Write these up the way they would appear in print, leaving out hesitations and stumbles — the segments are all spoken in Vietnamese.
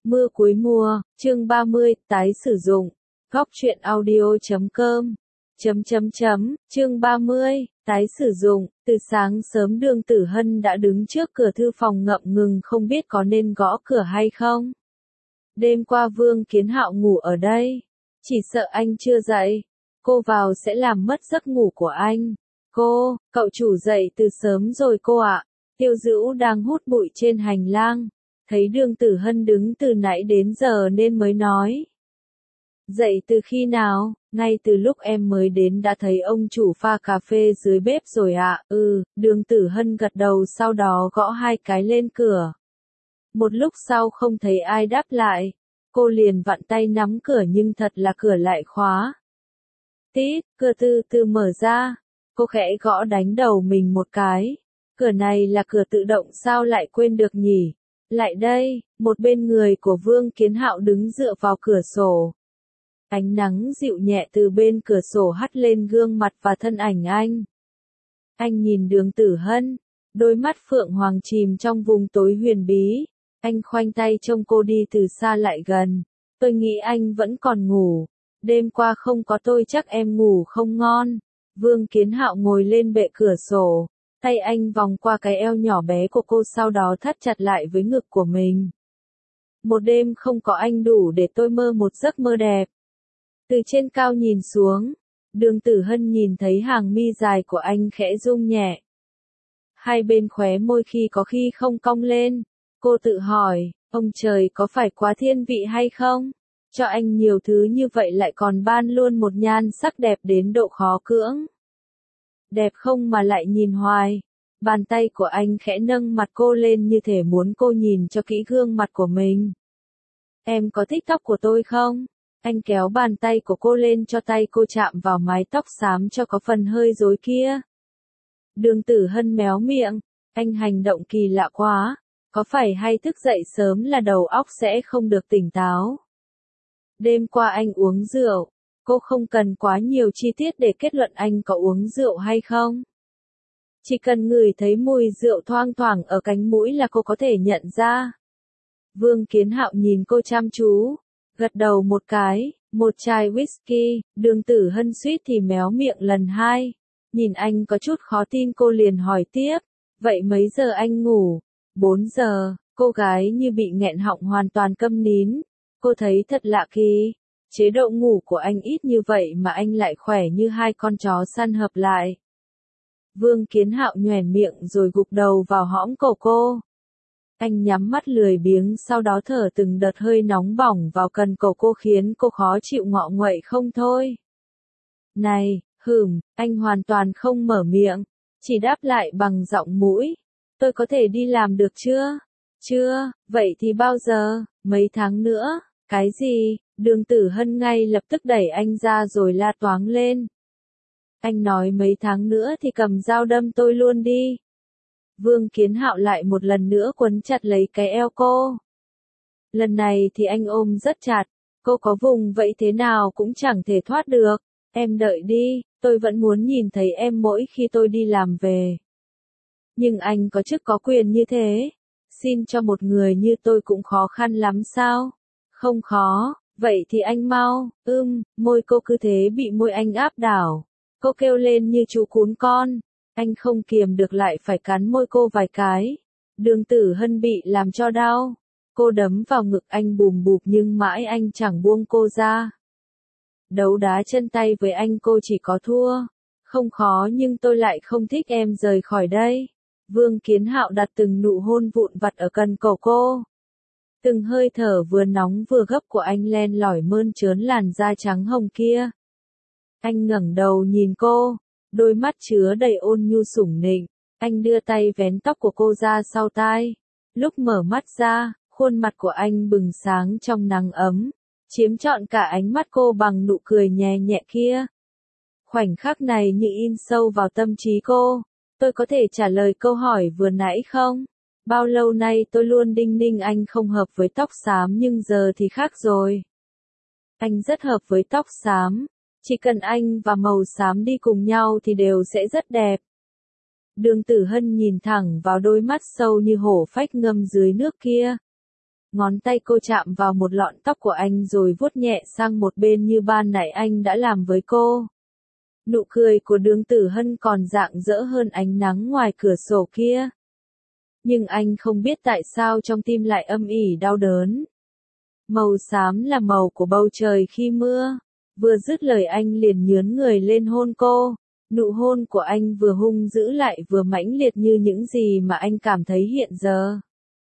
Mưa cuối mùa, chương 30, tái sử dụng. Góc truyện audio.com. Chương 30, tái sử dụng. Từ sáng sớm Đường Tử Hân đã đứng trước cửa thư phòng ngậm ngừng không biết có nên gõ cửa hay không. Đêm qua Vương Kiến Hạo ngủ ở đây. Chỉ sợ anh chưa dậy. Cô vào sẽ làm mất giấc ngủ của anh. Cậu chủ dậy từ sớm rồi cô ạ. Tiêu Dữu đang hút bụi trên hành lang. Thấy Đường Tử Hân đứng từ nãy đến giờ nên mới nói. Dậy từ khi nào? Ngay từ lúc em mới đến đã thấy ông chủ pha cà phê dưới bếp rồi ạ. Đường Tử Hân gật đầu sau đó gõ 2 cái lên cửa. Một lúc sau không thấy ai đáp lại. Cô liền vặn tay nắm cửa nhưng thật là cửa lại khóa. Tít, cửa từ từ mở ra. Cô khẽ gõ đánh đầu mình một cái. Cửa này là cửa tự động sao lại quên được nhỉ? Lại đây, một bên người của Vương Kiến Hạo đứng dựa vào cửa sổ. Ánh nắng dịu nhẹ từ bên cửa sổ hắt lên gương mặt và thân ảnh anh. Anh nhìn Đường Tử Hân, đôi mắt phượng hoàng chìm trong vùng tối huyền bí. Anh khoanh tay trông cô đi từ xa lại gần. Tôi nghĩ anh vẫn còn ngủ. Đêm qua không có tôi chắc em ngủ không ngon. Vương Kiến Hạo ngồi lên bệ cửa sổ. Tay anh vòng qua cái eo nhỏ bé của cô sau đó thắt chặt lại với ngực của mình. Một đêm không có anh đủ để tôi mơ một giấc mơ đẹp. Từ trên cao nhìn xuống, Đường Tử Hân nhìn thấy hàng mi dài của anh khẽ rung nhẹ. Hai bên khóe môi khi có khi không cong lên. Cô tự hỏi, ông trời có phải quá thiên vị hay không? Cho anh nhiều thứ như vậy lại còn ban luôn một nhan sắc đẹp đến độ khó cưỡng. Đẹp không mà lại nhìn hoài. Bàn tay của anh khẽ nâng mặt cô lên như thể muốn cô nhìn cho kỹ gương mặt của mình. Em có thích tóc của tôi không? Anh kéo bàn tay của cô lên cho tay cô chạm vào mái tóc xám cho có phần hơi rối kia. Đường Tử Hân méo miệng. Anh hành động kỳ lạ quá. Có phải hay thức dậy sớm là đầu óc sẽ không được tỉnh táo? Đêm qua anh uống rượu. Cô không cần quá nhiều chi tiết để kết luận anh có uống rượu hay không. Chỉ cần ngửi thấy mùi rượu thoang thoảng ở cánh mũi là cô có thể nhận ra. Vương Kiến Hạo nhìn cô chăm chú, gật đầu một cái, một chai whisky. Đường Tử Hân suýt thì méo miệng lần 2. Nhìn anh có chút khó tin cô liền hỏi tiếp, vậy mấy giờ anh ngủ? 4 giờ, cô gái như bị nghẹn họng hoàn toàn câm nín. Cô thấy thật lạ kỳ. Chế độ ngủ của anh ít như vậy mà anh lại khỏe như 2 con chó săn hợp lại. Vương Kiến Hạo nhoẻn miệng rồi gục đầu vào hõm cổ cô. Anh nhắm mắt lười biếng sau đó thở từng đợt hơi nóng bỏng vào cần cổ cô khiến cô khó chịu ngọ nguậy không thôi. Này, anh hoàn toàn không mở miệng, chỉ đáp lại bằng giọng mũi. Tôi có thể đi làm được chưa? Chưa, vậy thì bao giờ? Mấy tháng nữa? Cái gì? Đường Tử Hân ngay lập tức đẩy anh ra rồi la toáng lên. Anh nói mấy tháng nữa thì cầm dao đâm tôi luôn đi. Vương Kiến Hạo lại một lần nữa quấn chặt lấy cái eo cô. Lần này thì anh ôm rất chặt, cô có vùng vẫy thế nào cũng chẳng thể thoát được. Em đợi đi, tôi vẫn muốn nhìn thấy em mỗi khi tôi đi làm về. Nhưng anh có chức có quyền như thế, xin cho một người như tôi cũng khó khăn lắm sao? Không khó, vậy thì anh mau. Môi cô cứ thế bị môi anh áp đảo. Cô kêu lên như chú cún con. Anh không kiềm được lại phải cắn môi cô vài cái. Đường Tử Hân bị làm cho đau. Cô đấm vào ngực anh bùm bụp nhưng mãi anh chẳng buông cô ra. Đấu đá chân tay với anh cô chỉ có thua. Không khó nhưng tôi lại không thích em rời khỏi đây. Vương Kiến Hạo đặt từng nụ hôn vụn vặt ở cần cổ cô. Từng hơi thở vừa nóng vừa gấp của anh len lỏi mơn trớn làn da trắng hồng kia. Anh ngẩng đầu nhìn cô, đôi mắt chứa đầy ôn nhu sủng nịnh. Anh đưa tay vén tóc của cô ra sau tai. Lúc mở mắt ra, khuôn mặt của anh bừng sáng trong nắng ấm, chiếm trọn cả ánh mắt cô bằng nụ cười nhẹ nhẹ kia. Khoảnh khắc này như in sâu vào tâm trí cô. Tôi có thể trả lời câu hỏi vừa nãy không? Bao lâu nay tôi luôn đinh ninh anh không hợp với tóc xám nhưng giờ thì khác rồi. Anh rất hợp với tóc xám. Chỉ cần anh và màu xám đi cùng nhau thì đều sẽ rất đẹp. Đường Tử Hân nhìn thẳng vào đôi mắt sâu như hổ phách ngâm dưới nước kia. Ngón tay cô chạm vào một lọn tóc của anh rồi vuốt nhẹ sang một bên như ban nãy anh đã làm với cô. Nụ cười của Đường Tử Hân còn rạng rỡ hơn ánh nắng ngoài cửa sổ kia. Nhưng anh không biết tại sao trong tim lại âm ỉ đau đớn. Màu xám là màu của bầu trời khi mưa. Vừa dứt lời anh liền nhướn người lên hôn cô. Nụ hôn của anh vừa hung dữ lại vừa mãnh liệt như những gì mà anh cảm thấy hiện giờ.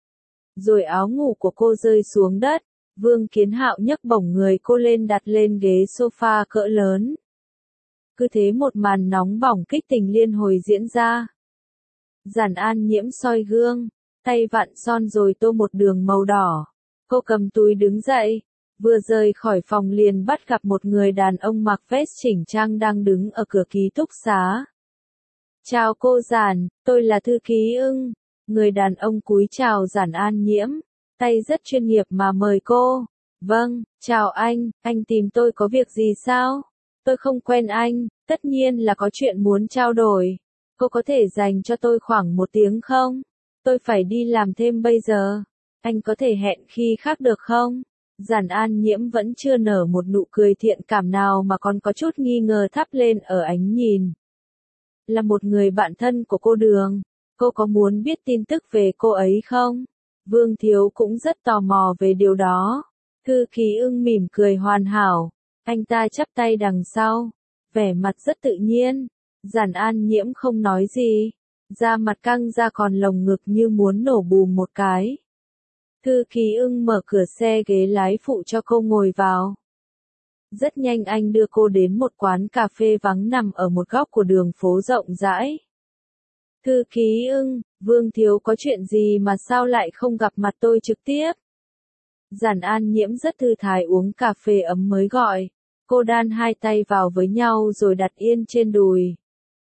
Rồi áo ngủ của cô rơi xuống đất. Vương Kiến Hạo nhấc bổng người cô lên đặt lên ghế sofa cỡ lớn. Cứ thế một màn nóng bỏng kích tình liên hồi diễn ra. Giản An Nhiễm soi gương, tay vặn son rồi tô một đường màu đỏ. Cô cầm túi đứng dậy, vừa rời khỏi phòng liền bắt gặp một người đàn ông mặc vest chỉnh trang đang đứng ở cửa ký túc xá. Chào cô Giản, tôi là thư ký Ưng. Người đàn ông cúi chào Giản An Nhiễm, tay rất chuyên nghiệp mà mời cô. Vâng, chào anh tìm tôi có việc gì sao? Tôi không quen anh, tất nhiên là có chuyện muốn trao đổi. Cô có thể dành cho tôi khoảng 1 tiếng không? Tôi phải đi làm thêm bây giờ. Anh có thể hẹn khi khác được không? Giản An Nhiễm vẫn chưa nở một nụ cười thiện cảm nào mà còn có chút nghi ngờ thắp lên ở ánh nhìn. Là một người bạn thân của cô Đường. Cô có muốn biết tin tức về cô ấy không? Vương Thiếu cũng rất tò mò về điều đó. Thư ký Ưng mỉm cười hoàn hảo. Anh ta chắp tay đằng sau. Vẻ mặt rất tự nhiên. Giản An Nhiễm không nói gì. Da mặt căng ra còn lồng ngực như muốn nổ bùm một cái. Thư ký Ưng mở cửa xe ghế lái phụ cho cô ngồi vào. Rất nhanh anh đưa cô đến một quán cà phê vắng nằm ở một góc của đường phố rộng rãi. Thư ký Ưng, Vương Thiếu có chuyện gì mà sao lại không gặp mặt tôi trực tiếp? Giản An Nhiễm rất thư thái uống cà phê ấm mới gọi. Cô đan hai tay vào với nhau rồi đặt yên trên đùi.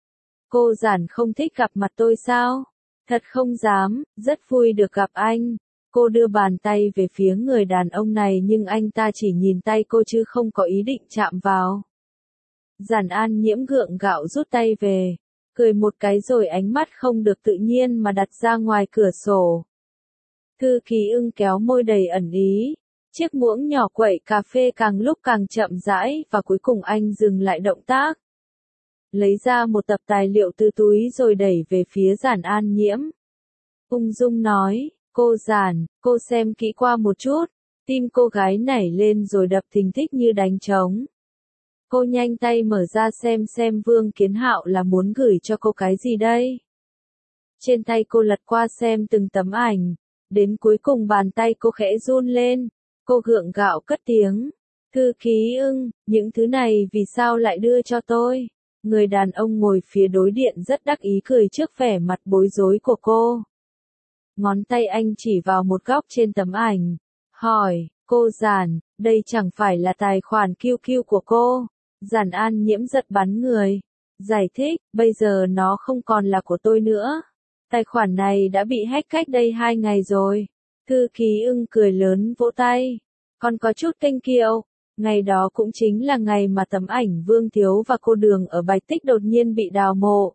Cô Giản không thích gặp mặt tôi sao? Thật không dám, rất vui được gặp anh. Cô đưa bàn tay về phía người đàn ông này nhưng anh ta chỉ nhìn tay cô chứ không có ý định chạm vào. Giản An Nhiễm gượng gạo rút tay về, cười một cái rồi ánh mắt không được tự nhiên mà đặt ra ngoài cửa sổ. Thư ký Ưng kéo môi đầy ẩn ý, chiếc muỗng nhỏ quậy cà phê càng lúc càng chậm rãi và cuối cùng anh dừng lại động tác. Lấy ra một tập tài liệu từ túi rồi đẩy về phía Giản An Nhiễm. Ung dung nói, cô Giản, cô xem kỹ qua một chút. Tim cô gái nảy lên rồi đập thình thịch như đánh trống. Cô nhanh tay mở ra xem Vương Kiến Hạo là muốn gửi cho cô cái gì đây. Trên tay cô lật qua xem từng tấm ảnh. Đến cuối cùng bàn tay cô khẽ run lên. Cô gượng gạo cất tiếng. Thư ký Ưng, những thứ này vì sao lại đưa cho tôi? Người đàn ông ngồi phía đối diện rất đắc ý cười trước vẻ mặt bối rối của cô. Ngón tay anh chỉ vào một góc trên tấm ảnh. Hỏi, cô Giản, đây chẳng phải là tài khoản QQ của cô. Giản An Nhiễm giật bắn người. Giải thích, bây giờ nó không còn là của tôi nữa. Tài khoản này đã bị hack cách đây 2 ngày rồi. Thư ký Ưng cười lớn vỗ tay. Còn có chút kênh kiệu. Ngày đó cũng chính là ngày mà tấm ảnh Vương Thiếu và cô Đường ở Bạch Tích đột nhiên bị đào mộ.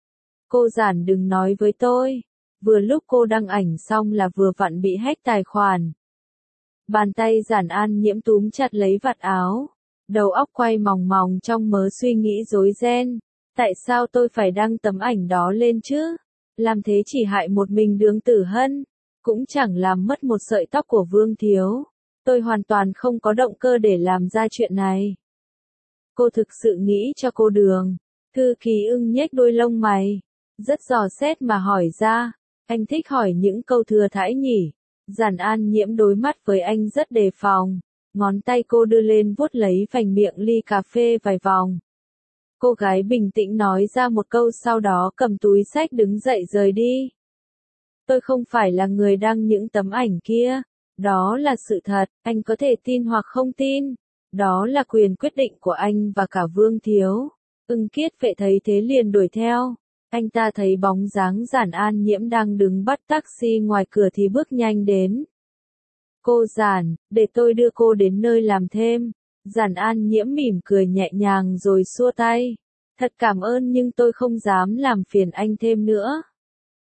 Cô Giản đừng nói với tôi. Vừa lúc cô đăng ảnh xong là vừa vặn bị hack tài khoản. Bàn tay Giản An Nhiễm túm chặt lấy vạt áo. Đầu óc quay mòng mòng trong mớ suy nghĩ rối ren. Tại sao tôi phải đăng tấm ảnh đó lên chứ? Làm thế chỉ hại một mình Đường Tử Hân. Cũng chẳng làm mất một sợi tóc của Vương Thiếu. Tôi hoàn toàn không có động cơ để làm ra chuyện này. Cô thực sự nghĩ cho cô Đường. Thư ký Ưng nhếch đôi lông mày. Rất dò xét mà hỏi ra. Anh thích hỏi những câu thừa thãi nhỉ. Giản An Nhiễm đối mắt với anh rất đề phòng. Ngón tay cô đưa lên vuốt lấy phành miệng ly cà phê vài vòng. Cô gái bình tĩnh nói ra một câu sau đó cầm túi xách đứng dậy rời đi. Tôi không phải là người đăng những tấm ảnh kia. Đó là sự thật, anh có thể tin hoặc không tin. Đó là quyền quyết định của anh và cả Vương Thiếu. Ưng Kiết Vệ thấy thế liền đuổi theo. Anh ta thấy bóng dáng Giản An Nhiễm đang đứng bắt taxi ngoài cửa thì bước nhanh đến. Cô Giản, để tôi đưa cô đến nơi làm thêm. Giản An Nhiễm mỉm cười nhẹ nhàng rồi xua tay. Thật cảm ơn nhưng tôi không dám làm phiền anh thêm nữa.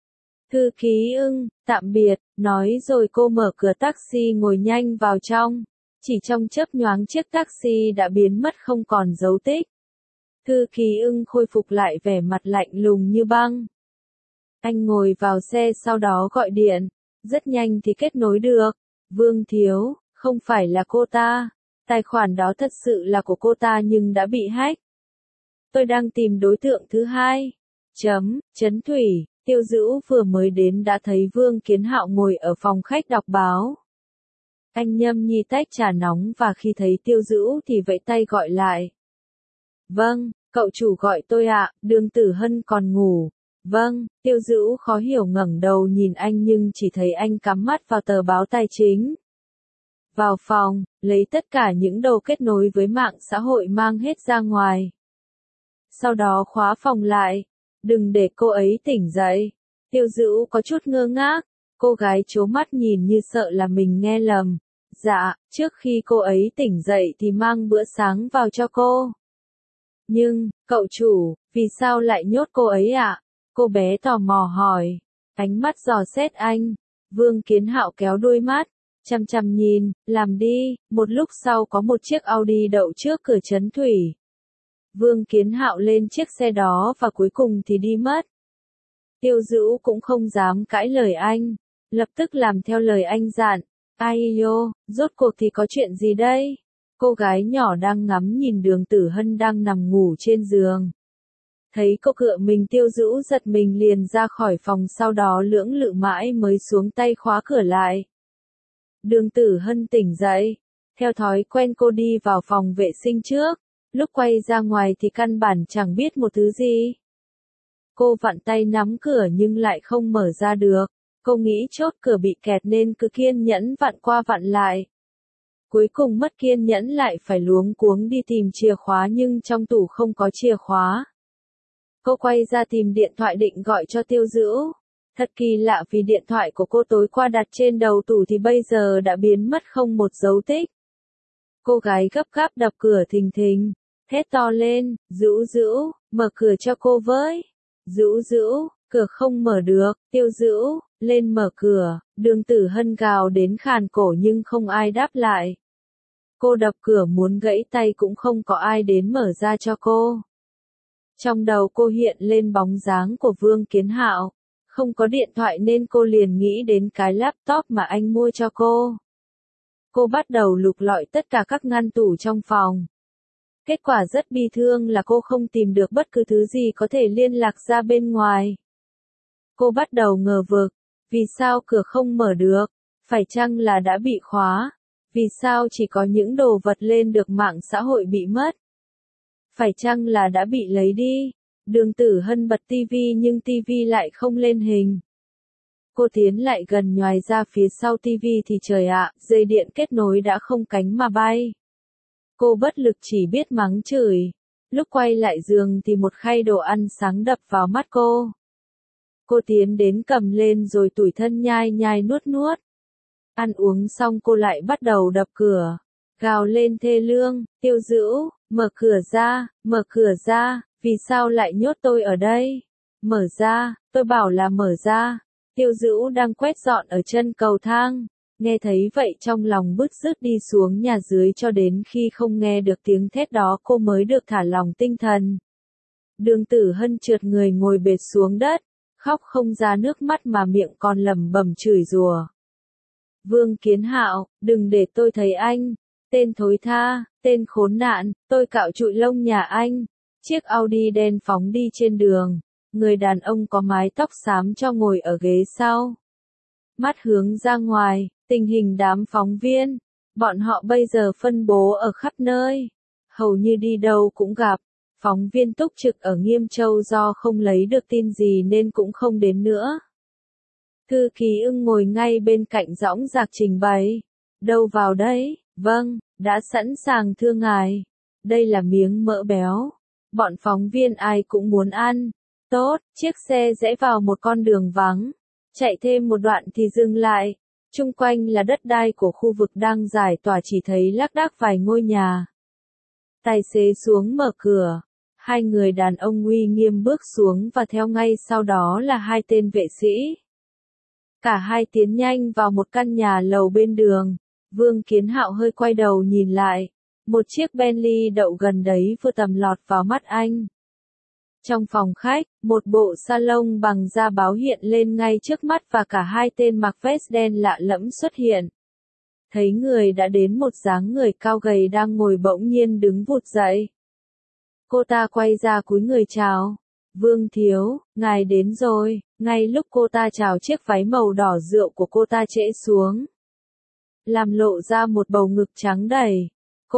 Thư ký ưng, tạm biệt, nói rồi cô mở cửa taxi ngồi nhanh vào trong. Chỉ trong chớp nhoáng chiếc taxi đã biến mất không còn dấu tích. Thư ký ưng khôi phục lại vẻ mặt lạnh lùng như băng. Anh ngồi vào xe sau đó gọi điện. Rất nhanh thì kết nối được. Vương Thiếu, không phải là cô ta. Tài khoản đó thật sự là của cô ta nhưng đã bị hack. Tôi đang tìm đối tượng thứ hai. Trấn Thủy, Tiêu Dữ vừa mới đến đã thấy Vương Kiến Hạo ngồi ở phòng khách đọc báo. Anh nhâm nhi tách trà nóng và khi thấy Tiêu Dữ thì vẫy tay gọi lại. Vâng, cậu chủ gọi tôi ạ, Đường Tử Hân còn ngủ. Vâng, Tiêu Dữ khó hiểu ngẩng đầu nhìn anh nhưng chỉ thấy anh cắm mắt vào tờ báo tài chính. Vào phòng, lấy tất cả những đầu kết nối với mạng xã hội mang hết ra ngoài. Sau đó khóa phòng lại. Đừng để cô ấy tỉnh dậy. Tiêu Dữ có chút ngơ ngác. Cô gái trố mắt nhìn như sợ là mình nghe lầm. Dạ, trước khi cô ấy tỉnh dậy thì mang bữa sáng vào cho cô. Nhưng, cậu chủ, vì sao lại nhốt cô ấy ạ? Cô bé tò mò hỏi. Ánh mắt dò xét anh. Vương Kiến Hạo kéo đuôi mắt. Chăm chăm nhìn, làm đi. Một lúc sau có một chiếc Audi đậu trước cửa Trấn Thủy. Vương Kiến Hạo lên chiếc xe đó và cuối cùng thì đi mất. Tiêu Dữ cũng không dám cãi lời anh. Lập tức làm theo lời anh dặn. Ai yo, rốt cuộc thì có chuyện gì đây? Cô gái nhỏ đang ngắm nhìn Đường Tử Hân đang nằm ngủ trên giường. Thấy cô cựa mình Tiêu Dữ giật mình liền ra khỏi phòng sau đó lưỡng lự mãi mới xuống tay khóa cửa lại. Đường Tử Hân tỉnh dậy. Theo thói quen cô đi vào phòng vệ sinh trước. Lúc quay ra ngoài thì căn bản chẳng biết một thứ gì. Cô vặn tay nắm cửa nhưng lại không mở ra được. Cô nghĩ chốt cửa bị kẹt nên cứ kiên nhẫn vặn qua vặn lại. Cuối cùng mất kiên nhẫn lại phải luống cuống đi tìm chìa khóa nhưng trong tủ không có chìa khóa. Cô quay ra tìm điện thoại định gọi cho Tiêu Dữ. Thật kỳ lạ vì điện thoại của cô tối qua đặt trên đầu tủ thì bây giờ đã biến mất không một dấu tích. Cô gái gấp gáp đập cửa thình thình, hét to lên, Dữ Dữ, mở cửa cho cô với. Dữ Dữ, cửa không mở được, Tiêu Dữ, lên mở cửa, Đường Tử Hân gào đến khàn cổ nhưng không ai đáp lại. Cô đập cửa muốn gãy tay cũng không có ai đến mở ra cho cô. Trong đầu cô hiện lên bóng dáng của Vương Kiến Hạo. Không có điện thoại nên cô liền nghĩ đến cái laptop mà anh mua cho cô. Cô bắt đầu lục lọi tất cả các ngăn tủ trong phòng. Kết quả rất bi thương là cô không tìm được bất cứ thứ gì có thể liên lạc ra bên ngoài. Cô bắt đầu ngờ vực. Vì sao cửa không mở được? Phải chăng là đã bị khóa? Vì sao chỉ có những đồ vật lên được mạng xã hội bị mất? Phải chăng là đã bị lấy đi? Đường Tử Hân bật tivi nhưng tivi lại không lên hình. Cô tiến lại gần nhoài ra phía sau tivi thì trời ạ, dây điện kết nối đã không cánh mà bay. Cô bất lực chỉ biết mắng chửi. Lúc quay lại giường thì một khay đồ ăn sáng đập vào mắt cô. Cô tiến đến cầm lên rồi tủi thân nhai nhai nuốt nuốt. Ăn uống xong cô lại bắt đầu đập cửa. Gào lên thê lương, Tiêu Dữ, mở cửa ra, vì sao lại nhốt tôi ở đây? Mở ra, tôi bảo là mở ra. Tiêu Dữ đang quét dọn ở chân cầu thang. Nghe thấy vậy trong lòng bứt rứt đi xuống nhà dưới cho đến khi không nghe được tiếng thét đó cô mới được thả lòng tinh thần. Đường Tử Hân trượt người ngồi bệt xuống đất, khóc không ra nước mắt mà miệng còn lẩm bẩm chửi rủa. Vương Kiến Hạo, đừng để tôi thấy anh. Tên thối tha, tên khốn nạn, tôi cạo trụi lông nhà anh. Chiếc Audi đen phóng đi trên đường. Người đàn ông có mái tóc xám cho ngồi ở ghế sau. Mắt hướng ra ngoài, tình hình đám phóng viên. Bọn họ bây giờ phân bố ở khắp nơi. Hầu như đi đâu cũng gặp. Phóng viên túc trực ở Nghiêm Châu do không lấy được tin gì nên cũng không đến nữa. Thư ký Ưng ngồi ngay bên cạnh dõng dạc trình bày. Đâu vào đấy? Vâng, đã sẵn sàng thưa ngài. Đây là miếng mỡ béo. Bọn phóng viên ai cũng muốn ăn. Tốt, chiếc xe rẽ vào một con đường vắng. Chạy thêm một đoạn thì dừng lại. Chung quanh là đất đai của khu vực đang giải tỏa chỉ thấy lác đác vài ngôi nhà. Tài xế xuống mở cửa. Hai người đàn ông uy nghiêm bước xuống và theo ngay sau đó là hai tên vệ sĩ. Cả hai tiến nhanh vào một căn nhà lầu bên đường. Vương Kiến Hạo hơi quay đầu nhìn lại. Một chiếc Bentley đậu gần đấy vừa tầm lọt vào mắt anh. Trong phòng khách, một bộ salon bằng da báo hiện lên ngay trước mắt và cả hai tên mặc vest đen lạ lẫm xuất hiện. Thấy người đã đến, một dáng người cao gầy đang ngồi bỗng nhiên đứng vụt dậy. Cô ta quay ra cúi người chào. Vương thiếu, ngài đến rồi. Ngay lúc cô ta chào, chiếc váy màu đỏ rượu của cô ta trễ xuống, làm lộ ra một bầu ngực trắng đầy.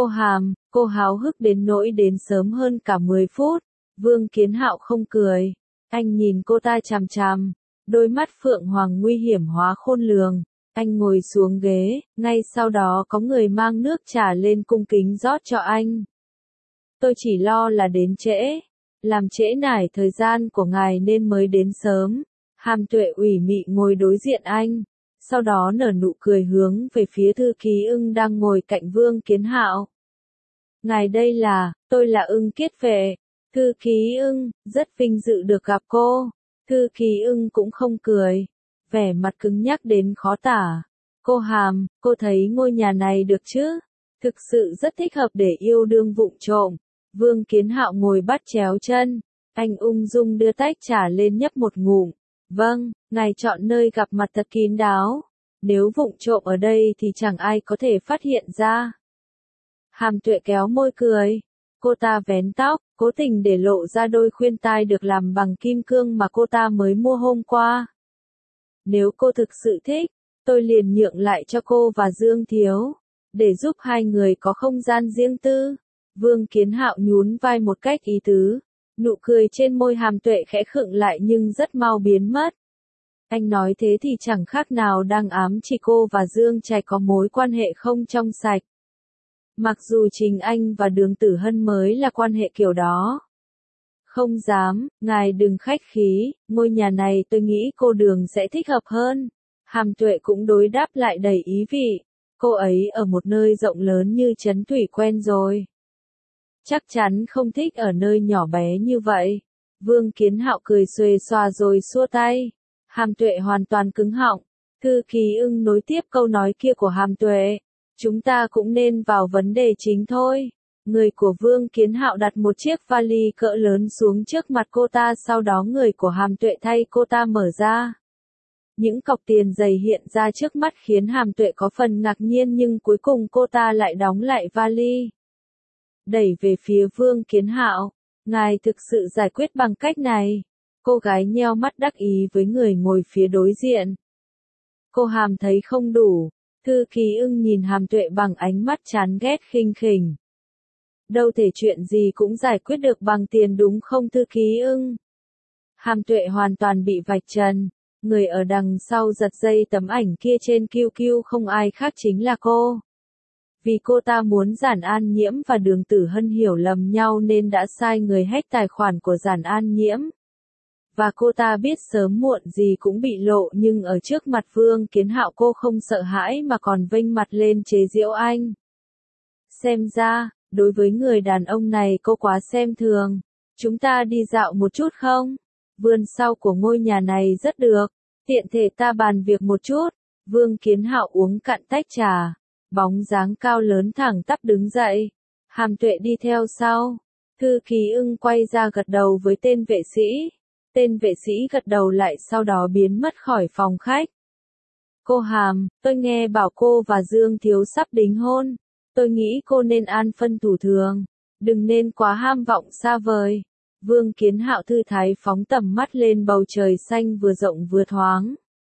Cô háo hức đến nỗi đến sớm hơn cả 10 phút. Vương Kiến Hạo không cười. Anh nhìn cô ta chằm chằm. Đôi mắt phượng hoàng nguy hiểm hóa khôn lường. Anh ngồi xuống ghế, ngay sau đó có người mang nước trà lên cung kính rót cho anh. Tôi chỉ lo là đến trễ. Làm trễ nải thời gian của ngài nên mới đến sớm. Hàm Tuệ ủy mị ngồi đối diện anh. Sau đó nở nụ cười hướng về phía thư ký Ưng đang ngồi cạnh Vương Kiến Hạo. Ngài đây là, tôi là Ưng Kiết Vệ. Thư ký Ưng, rất vinh dự được gặp cô. Thư ký Ưng cũng không cười. Vẻ mặt cứng nhắc đến khó tả. Cô Hàm, cô thấy ngôi nhà này được chứ? Thực sự rất thích hợp để yêu đương vụng trộm. Vương Kiến Hạo ngồi bắt chéo chân. Anh ung dung đưa tách trà lên nhấp một ngụm. Vâng, ngài chọn nơi gặp mặt thật kín đáo. Nếu vụng trộm ở đây thì chẳng ai có thể phát hiện ra. Hàm Tuệ kéo môi cười. Cô ta vén tóc, cố tình để lộ ra đôi khuyên tai được làm bằng kim cương mà cô ta mới mua hôm qua. Nếu cô thực sự thích, tôi liền nhượng lại cho cô và Dương Thiếu, để giúp hai người có không gian riêng tư. Vương Kiến Hạo nhún vai một cách ý tứ. Nụ cười trên môi Hàm Tuệ khẽ khựng lại nhưng rất mau biến mất. Anh nói thế thì chẳng khác nào đang ám chỉ cô và Dương Trạch có mối quan hệ không trong sạch. Mặc dù Trình Anh và Đường Tử Hân mới là quan hệ kiểu đó. Không dám, ngài đừng khách khí, ngôi nhà này tôi nghĩ cô Đường sẽ thích hợp hơn. Hàm Tuệ cũng đối đáp lại đầy ý vị. Cô ấy ở một nơi rộng lớn như Trấn Thủy quen rồi. Chắc chắn không thích ở nơi nhỏ bé như vậy. Vương Kiến Hạo cười xuề xòa rồi xua tay. Hàm Tuệ hoàn toàn cứng họng. Thư ký Ưng nối tiếp câu nói kia của Hàm Tuệ. Chúng ta cũng nên vào vấn đề chính thôi. Người của Vương Kiến Hạo đặt một chiếc vali cỡ lớn xuống trước mặt cô ta, sau đó người của Hàm Tuệ thay cô ta mở ra. Những cọc tiền dày hiện ra trước mắt khiến Hàm Tuệ có phần ngạc nhiên, nhưng cuối cùng cô ta lại đóng lại vali. Đẩy về phía Vương Kiến Hạo. Ngài thực sự giải quyết bằng cách này. Cô gái nheo mắt đắc ý với người ngồi phía đối diện. Cô Hàm thấy không đủ. Thư ký Ưng nhìn Hàm Tuệ bằng ánh mắt chán ghét khinh khỉnh. Đâu thể chuyện gì cũng giải quyết được bằng tiền đúng không Thư ký Ưng? Hàm Tuệ hoàn toàn bị vạch trần. Người ở đằng sau giật dây tấm ảnh kia trên QQ không ai khác chính là cô. Vì cô ta muốn Giản An Nhiễm và Đường Tử Hân hiểu lầm nhau nên đã sai người hack tài khoản của Giản An Nhiễm. Và cô ta biết sớm muộn gì cũng bị lộ, nhưng ở trước mặt Vương Kiến Hạo cô không sợ hãi mà còn vênh mặt lên chế giễu anh. Xem ra, đối với người đàn ông này cô quá xem thường. Chúng ta đi dạo một chút không? Vườn sau của ngôi nhà này rất được. Tiện thể ta bàn việc một chút. Vương Kiến Hạo uống cạn tách trà. Bóng dáng cao lớn thẳng tắp đứng dậy. Hàm Tuệ đi theo sau. Thư ký Ưng quay ra gật đầu với tên vệ sĩ. Tên vệ sĩ gật đầu lại sau đó biến mất khỏi phòng khách. Cô Hàm, tôi nghe bảo cô và Dương Thiếu sắp đính hôn. Tôi nghĩ cô nên an phân thủ thường. Đừng nên quá ham vọng xa vời. Vương Kiến Hạo thư thái phóng tầm mắt lên bầu trời xanh vừa rộng vừa thoáng.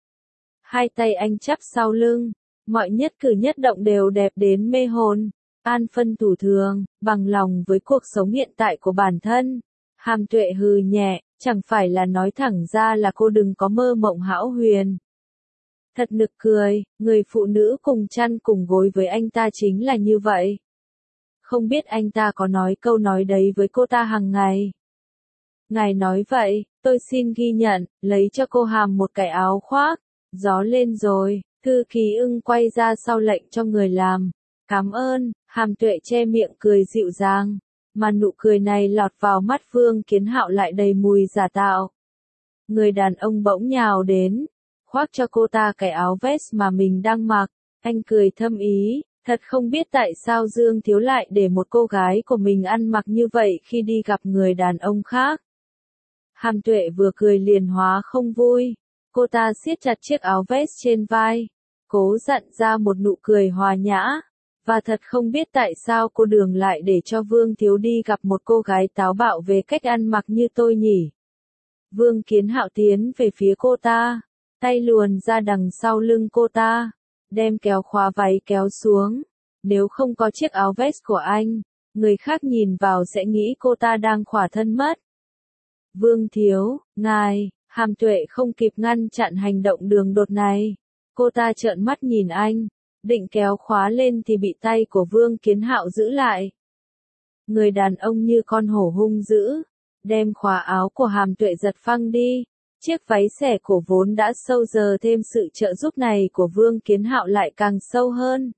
Hai tay anh chắp sau lưng. Mọi nhất cử nhất động đều đẹp đến mê hồn. An phân thủ thường, bằng lòng với cuộc sống hiện tại của bản thân. Hàm Tuệ hừ nhẹ, chẳng phải là nói thẳng ra là cô đừng có mơ mộng hão huyền. Thật nực cười, người phụ nữ cùng chăn cùng gối với anh ta chính là như vậy. Không biết anh ta có nói câu nói đấy với cô ta hàng ngày. Ngài nói vậy, tôi xin ghi nhận, lấy cho cô Hàm một cái áo khoác. Gió lên rồi. Thư ký Ưng quay ra sau lệnh cho người làm. Cảm ơn. Hàm Tuệ che miệng cười dịu dàng. Mà nụ cười này lọt vào mắt Vương Kiến Hạo lại đầy mùi giả tạo. Người đàn ông bỗng nhào đến. khoác cho cô ta cái áo vest mà mình đang mặc. Anh cười thâm ý, thật không biết tại sao Dương Thiếu lại để một cô gái của mình ăn mặc như vậy khi đi gặp người đàn ông khác. Hàm Tuệ vừa cười liền hóa không vui, cô ta siết chặt chiếc áo vest trên vai, cố dặn ra một nụ cười hòa nhã, và thật không biết tại sao cô Đường lại để cho Vương Thiếu đi gặp một cô gái táo bạo về cách ăn mặc như tôi nhỉ. Vương Kiến Hạo tiến về phía cô ta, tay luồn ra đằng sau lưng cô ta, đem kéo khóa váy kéo xuống. Nếu không có chiếc áo vest của anh, người khác nhìn vào sẽ nghĩ cô ta đang khỏa thân mất. Vương Thiếu, ngài, Hàm Tuệ không kịp ngăn chặn hành động đường đột này. Cô ta trợn mắt nhìn anh, định kéo khóa lên thì bị tay của Vương Kiến Hạo giữ lại. Người đàn ông như con hổ hung dữ, đem khóa áo của Hàm Tuệ giật phăng đi. Chiếc váy xẻ cổ vốn đã sâu giờ thêm sự trợ giúp này của Vương Kiến Hạo lại càng sâu hơn.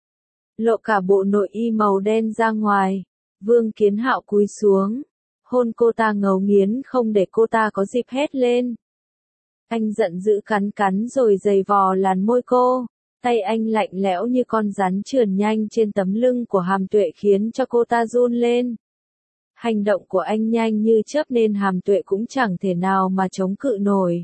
Lộ cả bộ nội y màu đen ra ngoài. Vương Kiến Hạo cúi xuống, hôn cô ta ngấu nghiến không để cô ta có dịp hét lên. Anh giận dữ cắn cắn rồi giày vò làn môi cô. Tay anh lạnh lẽo như con rắn trườn nhanh trên tấm lưng của Hàm Tuệ khiến cho cô ta run lên. Hành động của anh nhanh như chớp nên Hàm Tuệ cũng chẳng thể nào mà chống cự nổi.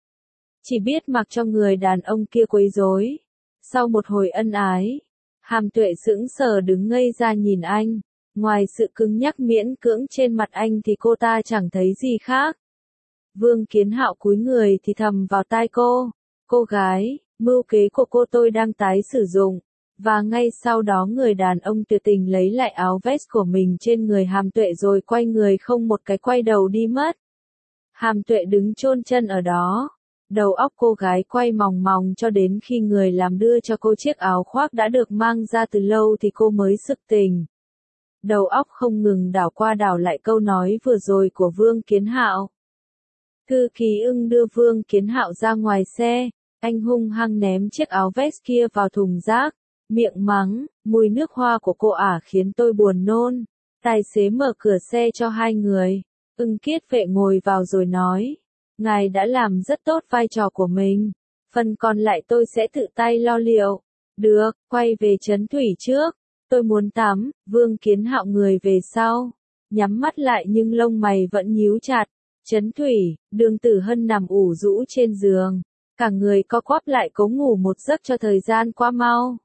Chỉ biết mặc cho người đàn ông kia quấy rối. Sau một hồi ân ái, Hàm Tuệ sững sờ đứng ngây ra nhìn anh. Ngoài sự cứng nhắc miễn cưỡng trên mặt anh thì cô ta chẳng thấy gì khác. Vương Kiến Hạo cúi người thì thầm vào tai cô. Cô gái, mưu kế của cô tôi đang tái sử dụng. Và ngay sau đó người đàn ông tuyệt tình lấy lại áo vest của mình trên người Hàm Tuệ rồi quay người không một cái quay đầu đi mất. Hàm Tuệ đứng chôn chân ở đó. Đầu óc cô gái quay mòng mòng cho đến khi người làm đưa cho cô chiếc áo khoác đã được mang ra từ lâu thì cô mới sực tỉnh. Đầu óc không ngừng đảo qua đảo lại câu nói vừa rồi của Vương Kiến Hạo. Thư ký Ưng đưa Vương Kiến Hạo ra ngoài xe, anh hung hăng ném chiếc áo vest kia vào thùng rác, miệng mắng, mùi nước hoa của cô ả khiến tôi buồn nôn. Tài xế mở cửa xe cho hai người, Ưng Kiết Vệ ngồi vào rồi nói, ngài đã làm rất tốt vai trò của mình, phần còn lại tôi sẽ tự tay lo liệu. Được, quay về trấn thủy trước. Tôi muốn tắm. Vương Kiến Hạo người về sau, nhắm mắt lại nhưng lông mày vẫn nhíu chặt. Trấn thủy, Đường Tử Hân nằm ủ rũ trên giường, cả người co quắp lại cố ngủ một giấc cho thời gian qua mau.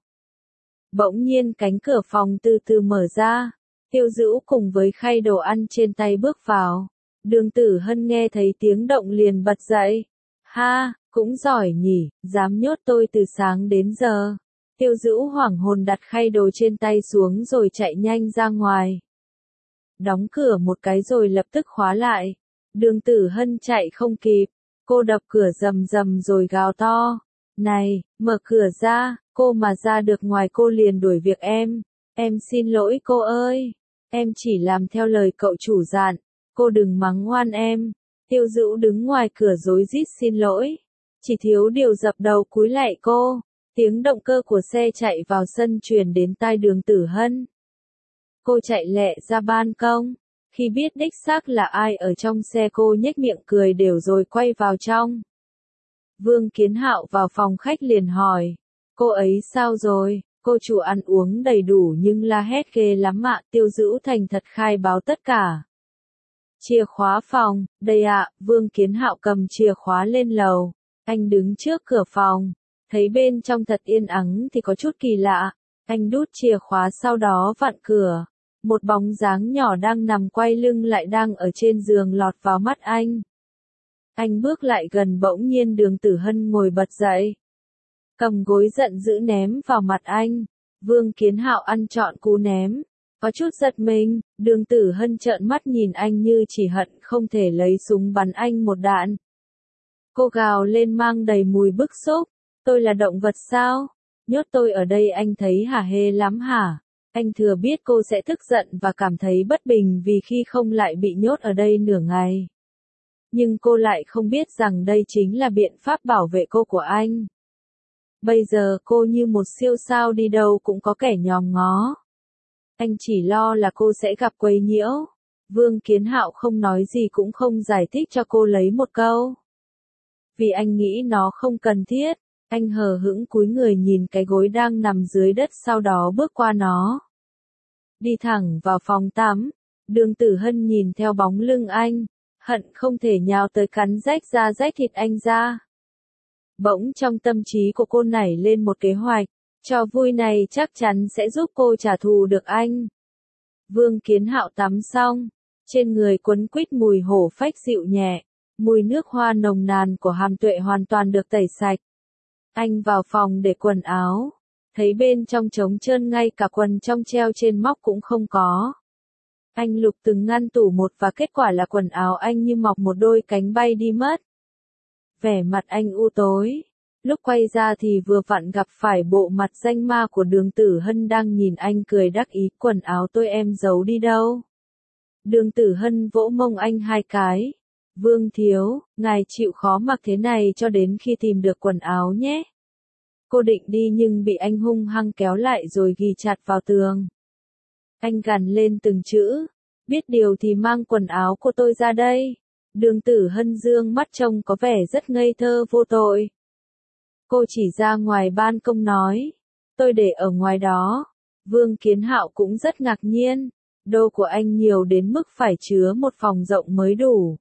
Bỗng nhiên cánh cửa phòng từ từ mở ra, Tiêu Dữu cùng với khay đồ ăn trên tay bước vào. Đường Tử Hân nghe thấy tiếng động liền bật dậy. Ha, cũng giỏi nhỉ, dám nhốt tôi từ sáng đến giờ. Tiêu Dữu hoảng hồn đặt khay đồ trên tay xuống rồi chạy nhanh ra ngoài. Đóng cửa một cái rồi lập tức khóa lại. Đường Tử Hân chạy không kịp. Cô đập cửa rầm rầm rồi gào to. Này, mở cửa ra, cô mà ra được ngoài cô liền đuổi việc em. Em xin lỗi cô ơi. Em chỉ làm theo lời cậu chủ dặn. Cô đừng mắng ngoan em. Tiêu Dữu đứng ngoài cửa rối rít xin lỗi. Chỉ thiếu điều dập đầu cúi lạy cô. Tiếng động cơ của xe chạy vào sân truyền đến tai Đường Tử Hân. Cô chạy lẹ ra ban công. Khi biết đích xác là ai ở trong xe cô nhếch miệng cười đều rồi quay vào trong. Vương Kiến Hạo vào phòng khách liền hỏi. Cô ấy sao rồi? Cô chủ ăn uống đầy đủ nhưng la hét ghê lắm ạ. Tiêu Dữu thành thật khai báo tất cả. Chìa khóa phòng, đây ạ. Vương Kiến Hạo cầm chìa khóa lên lầu. Anh đứng trước cửa phòng. Thấy bên trong thật yên ắng thì có chút kỳ lạ. Anh đút chìa khóa sau đó vặn cửa. Một bóng dáng nhỏ đang nằm quay lưng lại đang ở trên giường lọt vào mắt anh. Anh bước lại gần bỗng nhiên Đường Tử Hân ngồi bật dậy. Cầm gối giận dữ ném vào mặt anh. Vương Kiến Hạo ăn trọn cú ném. Có chút giật mình, Đường Tử Hân trợn mắt nhìn anh như chỉ hận không thể lấy súng bắn anh một đạn. Cô gào lên mang đầy mùi bức xúc. Tôi là động vật sao? Nhốt tôi ở đây anh thấy hả hê lắm hả? Anh thừa biết cô sẽ tức giận và cảm thấy bất bình vì khi không lại bị nhốt ở đây nửa ngày. Nhưng cô lại không biết rằng đây chính là biện pháp bảo vệ cô của anh. Bây giờ cô như một siêu sao đi đâu cũng có kẻ nhòm ngó. Anh chỉ lo là cô sẽ gặp quấy nhiễu. Vương Kiến Hạo không nói gì cũng không giải thích cho cô lấy một câu. vì anh nghĩ nó không cần thiết. Anh hờ hững cúi người nhìn cái gối đang nằm dưới đất, sau đó bước qua nó. Đi thẳng vào phòng tắm. Đường Tử Hân nhìn theo bóng lưng anh, hận không thể nhào tới cắn rách thịt anh ra. Bỗng trong tâm trí của cô nảy lên một kế hoạch, trò vui này chắc chắn sẽ giúp cô trả thù được anh. Vương Kiến Hạo tắm xong, trên người quấn quýt mùi hổ phách dịu nhẹ, mùi nước hoa nồng nàn của Hàm Tuệ hoàn toàn được tẩy sạch. Anh vào phòng để quần áo, thấy bên trong trống trơn, ngay cả quần trong treo trên móc cũng không có. Anh lục từng ngăn tủ một và kết quả là quần áo anh như mọc một đôi cánh bay đi mất. Vẻ mặt anh u tối. Lúc quay ra thì vừa vặn gặp phải bộ mặt danh ma của Đường Tử Hân đang nhìn anh cười đắc ý. Quần áo tôi em giấu đi đâu? Đường Tử Hân vỗ mông anh 2 cái. Vương thiếu, ngài chịu khó mặc thế này cho đến khi tìm được quần áo nhé. Cô định đi nhưng bị anh hung hăng kéo lại rồi ghì chặt vào tường. Anh gằn lên từng chữ. Biết điều thì mang quần áo của tôi ra đây. Đường Tử Hân dương mắt trông có vẻ rất ngây thơ vô tội. Cô chỉ ra ngoài ban công nói. Tôi để ở ngoài đó. Vương Kiến Hạo cũng rất ngạc nhiên. Đồ của anh nhiều đến mức phải chứa một phòng rộng mới đủ.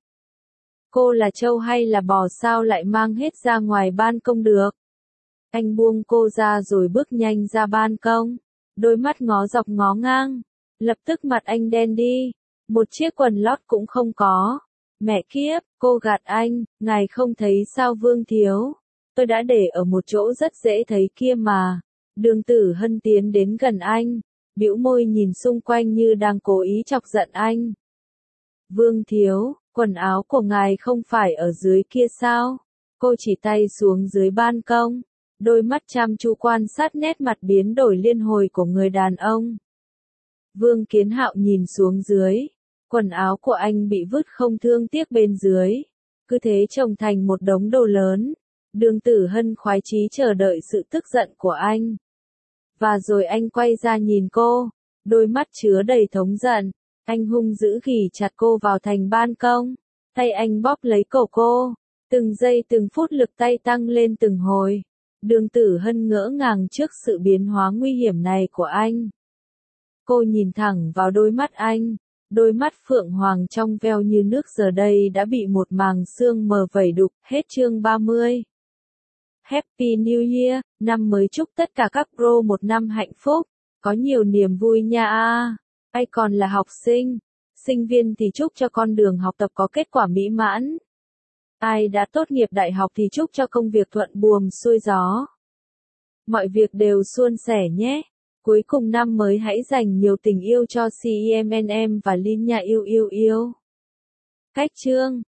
Cô là trâu hay là bò sao lại mang hết ra ngoài ban công được? Anh buông cô ra rồi bước nhanh ra ban công. Đôi mắt ngó dọc ngó ngang. Lập tức mặt anh đen đi. Một chiếc quần lót cũng không có. Mẹ kiếp, cô gạt anh, ngài không thấy sao Vương thiếu? Tôi đã để ở một chỗ rất dễ thấy kia mà. Đường Tử Hân tiến đến gần anh, bĩu môi nhìn xung quanh như đang cố ý chọc giận anh. Vương thiếu, quần áo của ngài không phải ở dưới kia sao? Cô chỉ tay xuống dưới ban công, đôi mắt chăm chú quan sát nét mặt biến đổi liên hồi của người đàn ông. Vương Kiến Hạo nhìn xuống dưới, quần áo của anh bị vứt không thương tiếc bên dưới, cứ thế chồng thành một đống đồ lớn. Đường Tử Hân khoái chí chờ đợi sự tức giận của anh. Và rồi anh quay ra nhìn cô, đôi mắt chứa đầy thống giận. Anh hung dữ ghì chặt cô vào thành ban công, tay anh bóp lấy cổ cô, từng giây từng phút lực tay tăng lên từng hồi. Đường Tử Hân ngỡ ngàng trước sự biến hóa nguy hiểm này của anh. Cô nhìn thẳng vào đôi mắt anh, đôi mắt phượng hoàng trong veo như nước giờ đây đã bị một màng sương mờ vẩy đục. Hết chương 30. Happy New Year, năm mới chúc tất cả các pro một năm hạnh phúc, có nhiều niềm vui nha Ai còn là học sinh, sinh viên thì chúc cho con đường học tập có kết quả mỹ mãn. Ai đã tốt nghiệp đại học thì chúc cho công việc thuận buồm xuôi gió. Mọi việc đều suôn sẻ nhé. Cuối cùng năm mới hãy dành nhiều tình yêu cho CEMNM và Linh nha yêu. Cách chương